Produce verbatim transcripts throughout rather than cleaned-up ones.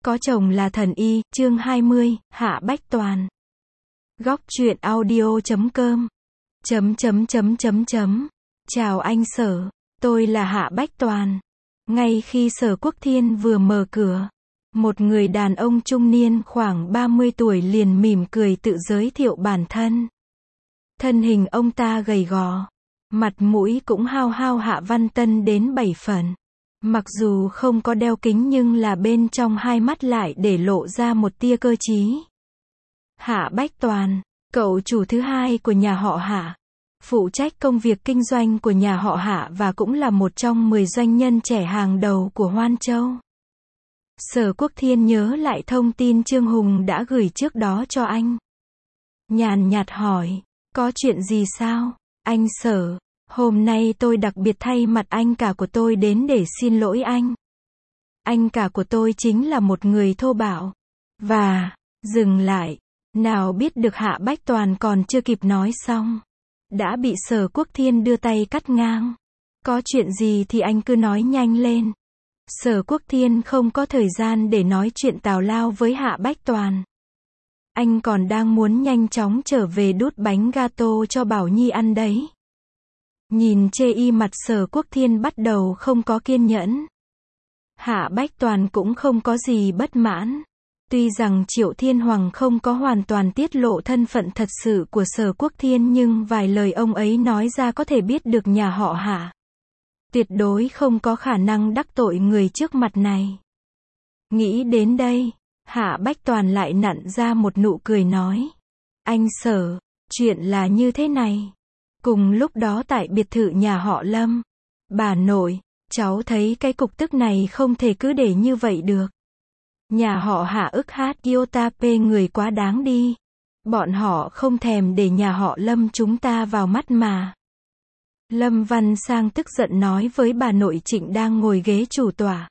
Có chồng là thần y, chương hai mươi, Hạ Bách Toàn. Góc truyện audio chấm com. Chấm chấm chấm chấm chấm. Chào anh Sở, tôi là Hạ Bách Toàn. Ngay khi Sở Quốc Thiên vừa mở cửa, một người đàn ông trung niên khoảng ba mươi tuổi liền mỉm cười tự giới thiệu bản thân. Thân hình ông ta gầy gò, mặt mũi cũng hao hao Hạ Văn Tân đến bảy phần. Mặc dù không có đeo kính nhưng là bên trong hai mắt lại để lộ ra một tia cơ trí. Hạ Bách Toàn, cậu chủ thứ hai của nhà họ Hạ, phụ trách công việc kinh doanh của nhà họ Hạ và cũng là một trong mười doanh nhân trẻ hàng đầu của Hoan Châu. Sở Quốc Thiên nhớ lại thông tin Trương Hùng đã gửi trước đó cho anh. Nhàn nhạt hỏi, có chuyện gì sao, anh Sở? Hôm nay tôi đặc biệt thay mặt anh cả của tôi đến để xin lỗi anh. Anh cả của tôi chính là một người thô bạo. Và, dừng lại, nào biết được Hạ Bách Toàn còn chưa kịp nói xong, đã bị Sở Quốc Thiên đưa tay cắt ngang. Có chuyện gì thì anh cứ nói nhanh lên. Sở Quốc Thiên không có thời gian để nói chuyện tào lao với Hạ Bách Toàn. Anh còn đang muốn nhanh chóng trở về đút bánh gato cho Bảo Nhi ăn đấy. Nhìn chê y mặt Sở Quốc Thiên bắt đầu không có kiên nhẫn. Hạ Bách Toàn cũng không có gì bất mãn. Tuy rằng Triệu Thiên Hoàng không có hoàn toàn tiết lộ thân phận thật sự của Sở Quốc Thiên nhưng vài lời ông ấy nói ra có thể biết được nhà họ Hạ tuyệt đối không có khả năng đắc tội người trước mặt này. Nghĩ đến đây, Hạ Bách Toàn lại nặn ra một nụ cười nói. Anh Sở, chuyện là như thế này. Cùng lúc đó tại biệt thự nhà họ Lâm, bà nội, cháu thấy cái cục tức này không thể cứ để như vậy được. Nhà họ Hạ ức hát iota pê người quá đáng đi. Bọn họ không thèm để nhà họ Lâm chúng ta vào mắt mà. Lâm Văn Sang tức giận nói với bà nội Trịnh đang ngồi ghế chủ tọa.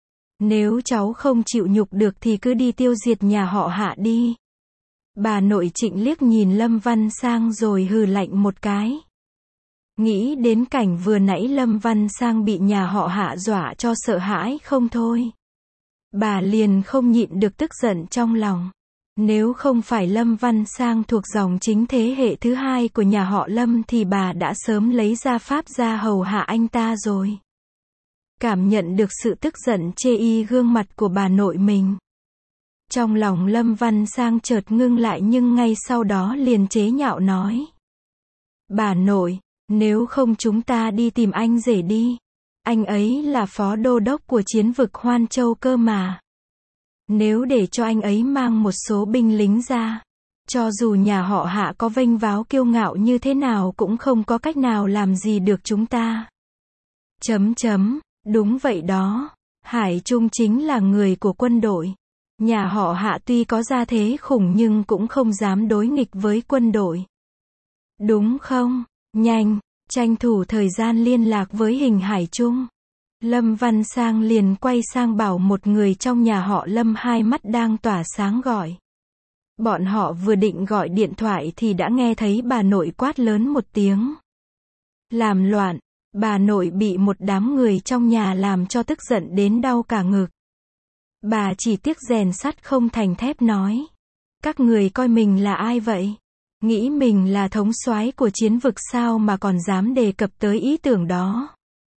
Nếu cháu không chịu nhục được thì cứ đi tiêu diệt nhà họ Hạ đi. Bà nội Trịnh liếc nhìn Lâm Văn Sang rồi hừ lạnh một cái. Nghĩ đến cảnh vừa nãy Lâm Văn Sang bị nhà họ Hạ dọa cho sợ hãi không thôi. Bà liền không nhịn được tức giận trong lòng. Nếu không phải Lâm Văn Sang thuộc dòng chính thế hệ thứ hai của nhà họ Lâm thì bà đã sớm lấy ra pháp ra hầu hạ anh ta rồi. Cảm nhận được sự tức giận chê y gương mặt của bà nội mình. Trong lòng Lâm Văn Sang chợt ngưng lại nhưng ngay sau đó liền chế nhạo nói. Bà nội, nếu không chúng ta đi tìm anh rể đi. Anh ấy là phó đô đốc của chiến vực Hoan Châu cơ mà. Nếu để cho anh ấy mang một số binh lính ra, cho dù nhà họ Hạ có vênh váo kiêu ngạo như thế nào cũng không có cách nào làm gì được chúng ta. Chấm chấm, đúng vậy đó. Hải Trung chính là người của quân đội. Nhà họ Hạ tuy có gia thế khủng nhưng cũng không dám đối nghịch với quân đội. Đúng không? Nhanh, tranh thủ thời gian liên lạc với Hình Hải Trung. Lâm Văn Sang liền quay sang bảo một người trong nhà họ Lâm hai mắt đang tỏa sáng gọi. Bọn họ vừa định gọi điện thoại thì đã nghe thấy bà nội quát lớn một tiếng. Làm loạn, bà nội bị một đám người trong nhà làm cho tức giận đến đau cả ngực. Bà chỉ tiếc rèn sắt không thành thép nói. Các người coi mình là ai vậy? Nghĩ mình là thống soái của chiến vực sao mà còn dám đề cập tới ý tưởng đó?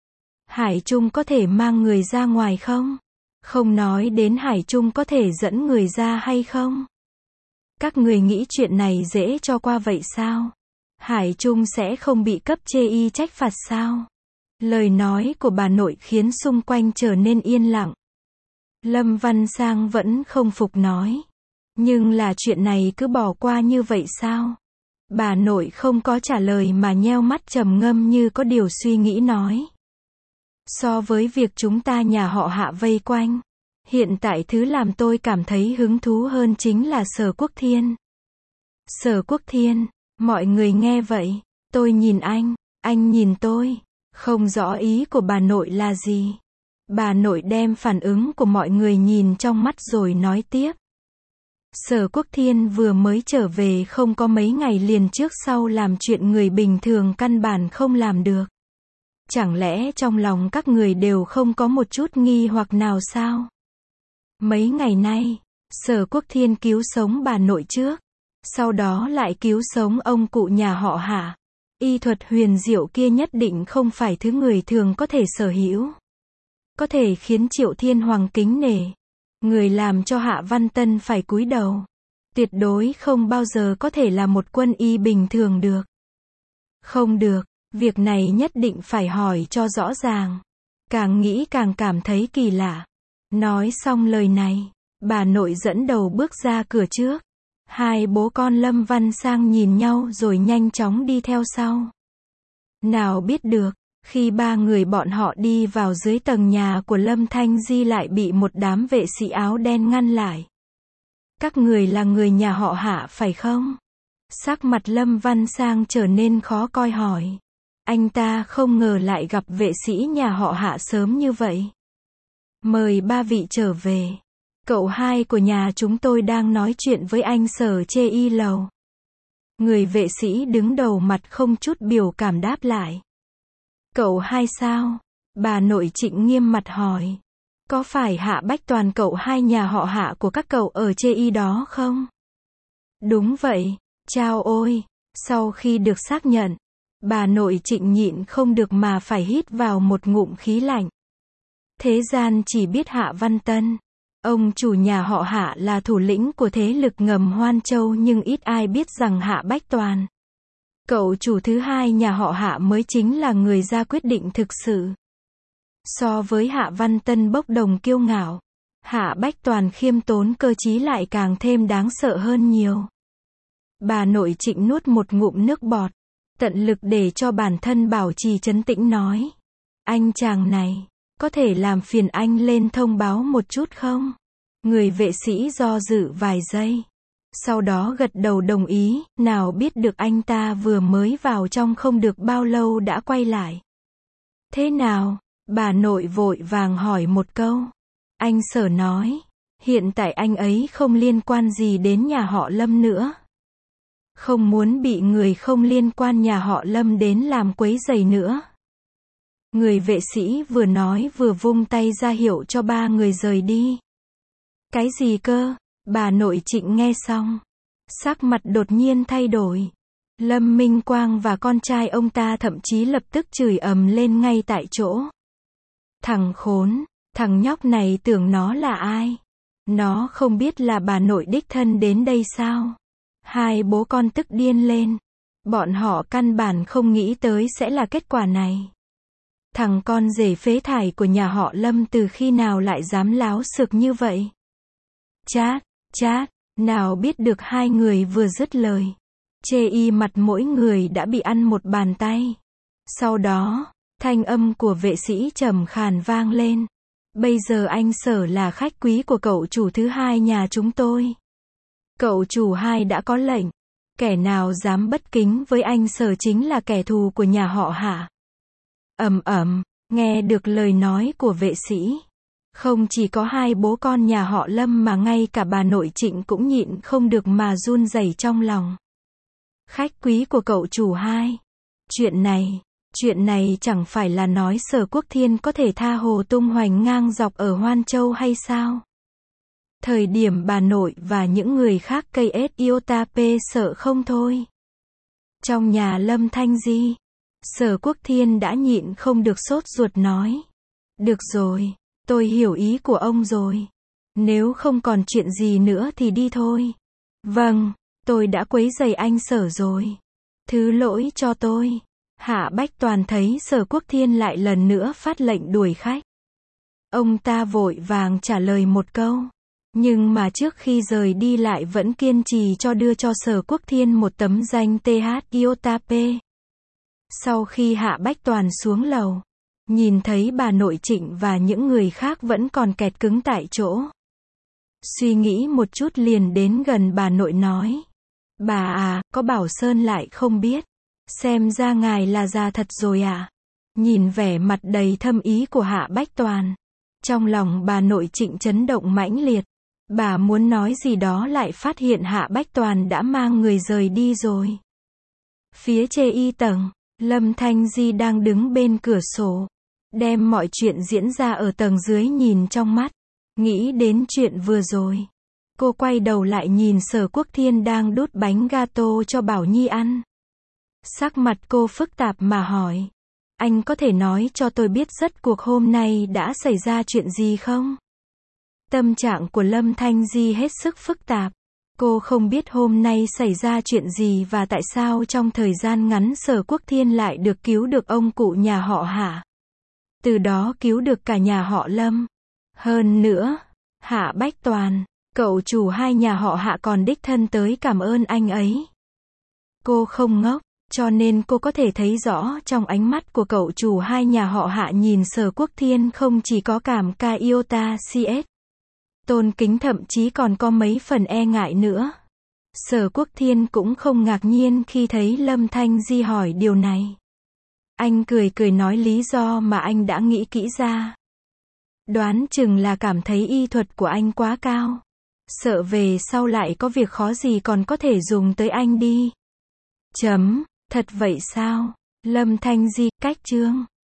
Hải Trung có thể mang người ra ngoài không? Không nói đến Hải Trung có thể dẫn người ra hay không? Các người nghĩ chuyện này dễ cho qua vậy sao? Hải Trung sẽ không bị cấp chê y trách phạt sao? Lời nói của bà nội khiến xung quanh trở nên yên lặng. Lâm Văn Sang vẫn không phục nói. Nhưng là chuyện này cứ bỏ qua như vậy sao? Bà nội không có trả lời mà nheo mắt trầm ngâm như có điều suy nghĩ nói. So với việc chúng ta nhà họ Hạ vây quanh, hiện tại thứ làm tôi cảm thấy hứng thú hơn chính là Sở Quốc Thiên. Sở Quốc Thiên, mọi người nghe vậy, tôi nhìn anh, anh nhìn tôi, không rõ ý của bà nội là gì. Bà nội đem phản ứng của mọi người nhìn trong mắt rồi nói tiếp. Sở Quốc Thiên vừa mới trở về không có mấy ngày liền trước sau làm chuyện người bình thường căn bản không làm được. Chẳng lẽ trong lòng các người đều không có một chút nghi hoặc nào sao? Mấy ngày nay, Sở Quốc Thiên cứu sống bà nội trước, sau đó lại cứu sống ông cụ nhà họ Hạ. Y thuật huyền diệu kia nhất định không phải thứ người thường có thể sở hữu. Có thể khiến Triệu Thiên Hoàng kính nể. Người làm cho Hạ Văn Tân phải cúi đầu. Tuyệt đối không bao giờ có thể là một quân y bình thường được. Không được, việc này nhất định phải hỏi cho rõ ràng. Càng nghĩ càng cảm thấy kỳ lạ. Nói xong lời này, bà nội dẫn đầu bước ra cửa trước. Hai bố con Lâm Văn Sang nhìn nhau rồi nhanh chóng đi theo sau. Nào biết được, khi ba người bọn họ đi vào dưới tầng nhà của Lâm Thanh Di lại bị một đám vệ sĩ áo đen ngăn lại. Các người là người nhà họ Hạ phải không? Sắc mặt Lâm Văn Sang trở nên khó coi hỏi. Anh ta không ngờ lại gặp vệ sĩ nhà họ Hạ sớm như vậy. Mời ba vị trở về. Cậu hai của nhà chúng tôi đang nói chuyện với anh Sở chê y lầu. Người vệ sĩ đứng đầu mặt không chút biểu cảm đáp lại. Cậu hai sao? Bà nội Trịnh nghiêm mặt hỏi. Có phải Hạ Bách Toàn cậu hai nhà họ Hạ của các cậu ở chê y đó không? Đúng vậy, chao ôi. Sau khi được xác nhận, bà nội Trịnh nhịn không được mà phải hít vào một ngụm khí lạnh. Thế gian chỉ biết Hạ Văn Tân. Ông chủ nhà họ Hạ là thủ lĩnh của thế lực ngầm Hoan Châu nhưng ít ai biết rằng Hạ Bách Toàn, cậu chủ thứ hai nhà họ Hạ mới chính là người ra quyết định thực sự. So với Hạ Văn Tân bốc đồng kiêu ngạo, Hạ Bách Toàn khiêm tốn cơ trí lại càng thêm đáng sợ hơn nhiều. Bà nội Trịnh nuốt một ngụm nước bọt, tận lực để cho bản thân bảo trì trấn tĩnh nói. Anh chàng này, có thể làm phiền anh lên thông báo một chút không? Người vệ sĩ do dự vài giây. Sau đó gật đầu đồng ý, nào biết được anh ta vừa mới vào trong không được bao lâu đã quay lại. Thế nào? Bà nội vội vàng hỏi một câu. Anh Sở nói, hiện tại anh ấy không liên quan gì đến nhà họ Lâm nữa. Không muốn bị người không liên quan nhà họ Lâm đến làm quấy rầy nữa. Người vệ sĩ vừa nói vừa vung tay ra hiệu cho ba người rời đi. Cái gì cơ? Bà nội Trịnh nghe xong, sắc mặt đột nhiên thay đổi. Lâm Minh Quang và con trai ông ta thậm chí lập tức chửi ầm lên ngay tại chỗ. Thằng khốn, thằng nhóc này tưởng nó là ai? Nó không biết là bà nội đích thân đến đây sao? Hai bố con tức điên lên. Bọn họ căn bản không nghĩ tới sẽ là kết quả này. Thằng con rể phế thải của nhà họ Lâm từ khi nào lại dám láo xược như vậy? Chát, chát, nào biết được hai người vừa dứt lời. Chê y mặt mỗi người đã bị ăn một bàn tay. Sau đó, thanh âm của vệ sĩ trầm khàn vang lên. Bây giờ anh Sở là khách quý của cậu chủ thứ hai nhà chúng tôi. Cậu chủ hai đã có lệnh. Kẻ nào dám bất kính với anh Sở chính là kẻ thù của nhà họ Hạ. Ầm ầm, nghe được lời nói của vệ sĩ. Không chỉ có hai bố con nhà họ Lâm mà ngay cả bà nội Trịnh cũng nhịn không được mà run rẩy trong lòng. Khách quý của cậu chủ hai. Chuyện này, chuyện này chẳng phải là nói Sở Quốc Thiên có thể tha hồ tung hoành ngang dọc ở Hoan Châu hay sao? Thời điểm bà nội và những người khác cây ết iota p sợ không thôi. Trong nhà Lâm Thanh Di, Sở Quốc Thiên đã nhịn không được sốt ruột nói. Được rồi, tôi hiểu ý của ông rồi. Nếu không còn chuyện gì nữa thì đi thôi. Vâng, tôi đã quấy rầy anh Sở rồi. Thứ lỗi cho tôi. Hạ Bách Toàn thấy Sở Quốc Thiên lại lần nữa phát lệnh đuổi khách. Ông ta vội vàng trả lời một câu. Nhưng mà trước khi rời đi lại vẫn kiên trì cho đưa cho Sở Quốc Thiên một tấm danh tê hát iota p. Sau khi Hạ Bách Toàn xuống lầu, nhìn thấy bà nội Trịnh và những người khác vẫn còn kẹt cứng tại chỗ. Suy nghĩ một chút liền đến gần bà nội nói. Bà à, có Bảo Sơn lại không biết. Xem ra ngài là già thật rồi à. Nhìn vẻ mặt đầy thâm ý của Hạ Bách Toàn. Trong lòng bà nội Trịnh chấn động mãnh liệt. Bà muốn nói gì đó lại phát hiện Hạ Bách Toàn đã mang người rời đi rồi. Phía chê y tầng, Lâm Thanh Di đang đứng bên cửa sổ. Đem mọi chuyện diễn ra ở tầng dưới nhìn trong mắt. Nghĩ đến chuyện vừa rồi. Cô quay đầu lại nhìn Sở Quốc Thiên đang đút bánh gato cho Bảo Nhi ăn. Sắc mặt cô phức tạp mà hỏi. Anh có thể nói cho tôi biết rốt cuộc hôm nay đã xảy ra chuyện gì không? Tâm trạng của Lâm Thanh Di hết sức phức tạp. Cô không biết hôm nay xảy ra chuyện gì và tại sao trong thời gian ngắn Sở Quốc Thiên lại được cứu được ông cụ nhà họ Hạ. Từ đó cứu được cả nhà họ Lâm. Hơn nữa, Hạ Bách Toàn, cậu chủ hai nhà họ Hạ còn đích thân tới cảm ơn anh ấy. Cô không ngốc, cho nên cô có thể thấy rõ trong ánh mắt của cậu chủ hai nhà họ Hạ nhìn Sở Quốc Thiên không chỉ có cảm ca iota cs. Tôn kính thậm chí còn có mấy phần e ngại nữa. Sở Quốc Thiên cũng không ngạc nhiên khi thấy Lâm Thanh Di hỏi điều này. Anh cười cười nói lý do mà anh đã nghĩ kỹ ra. Đoán chừng là cảm thấy y thuật của anh quá cao. Sợ về sau lại có việc khó gì còn có thể dùng tới anh đi. Chấm, thật vậy sao? Lâm Thanh Di, cách chương.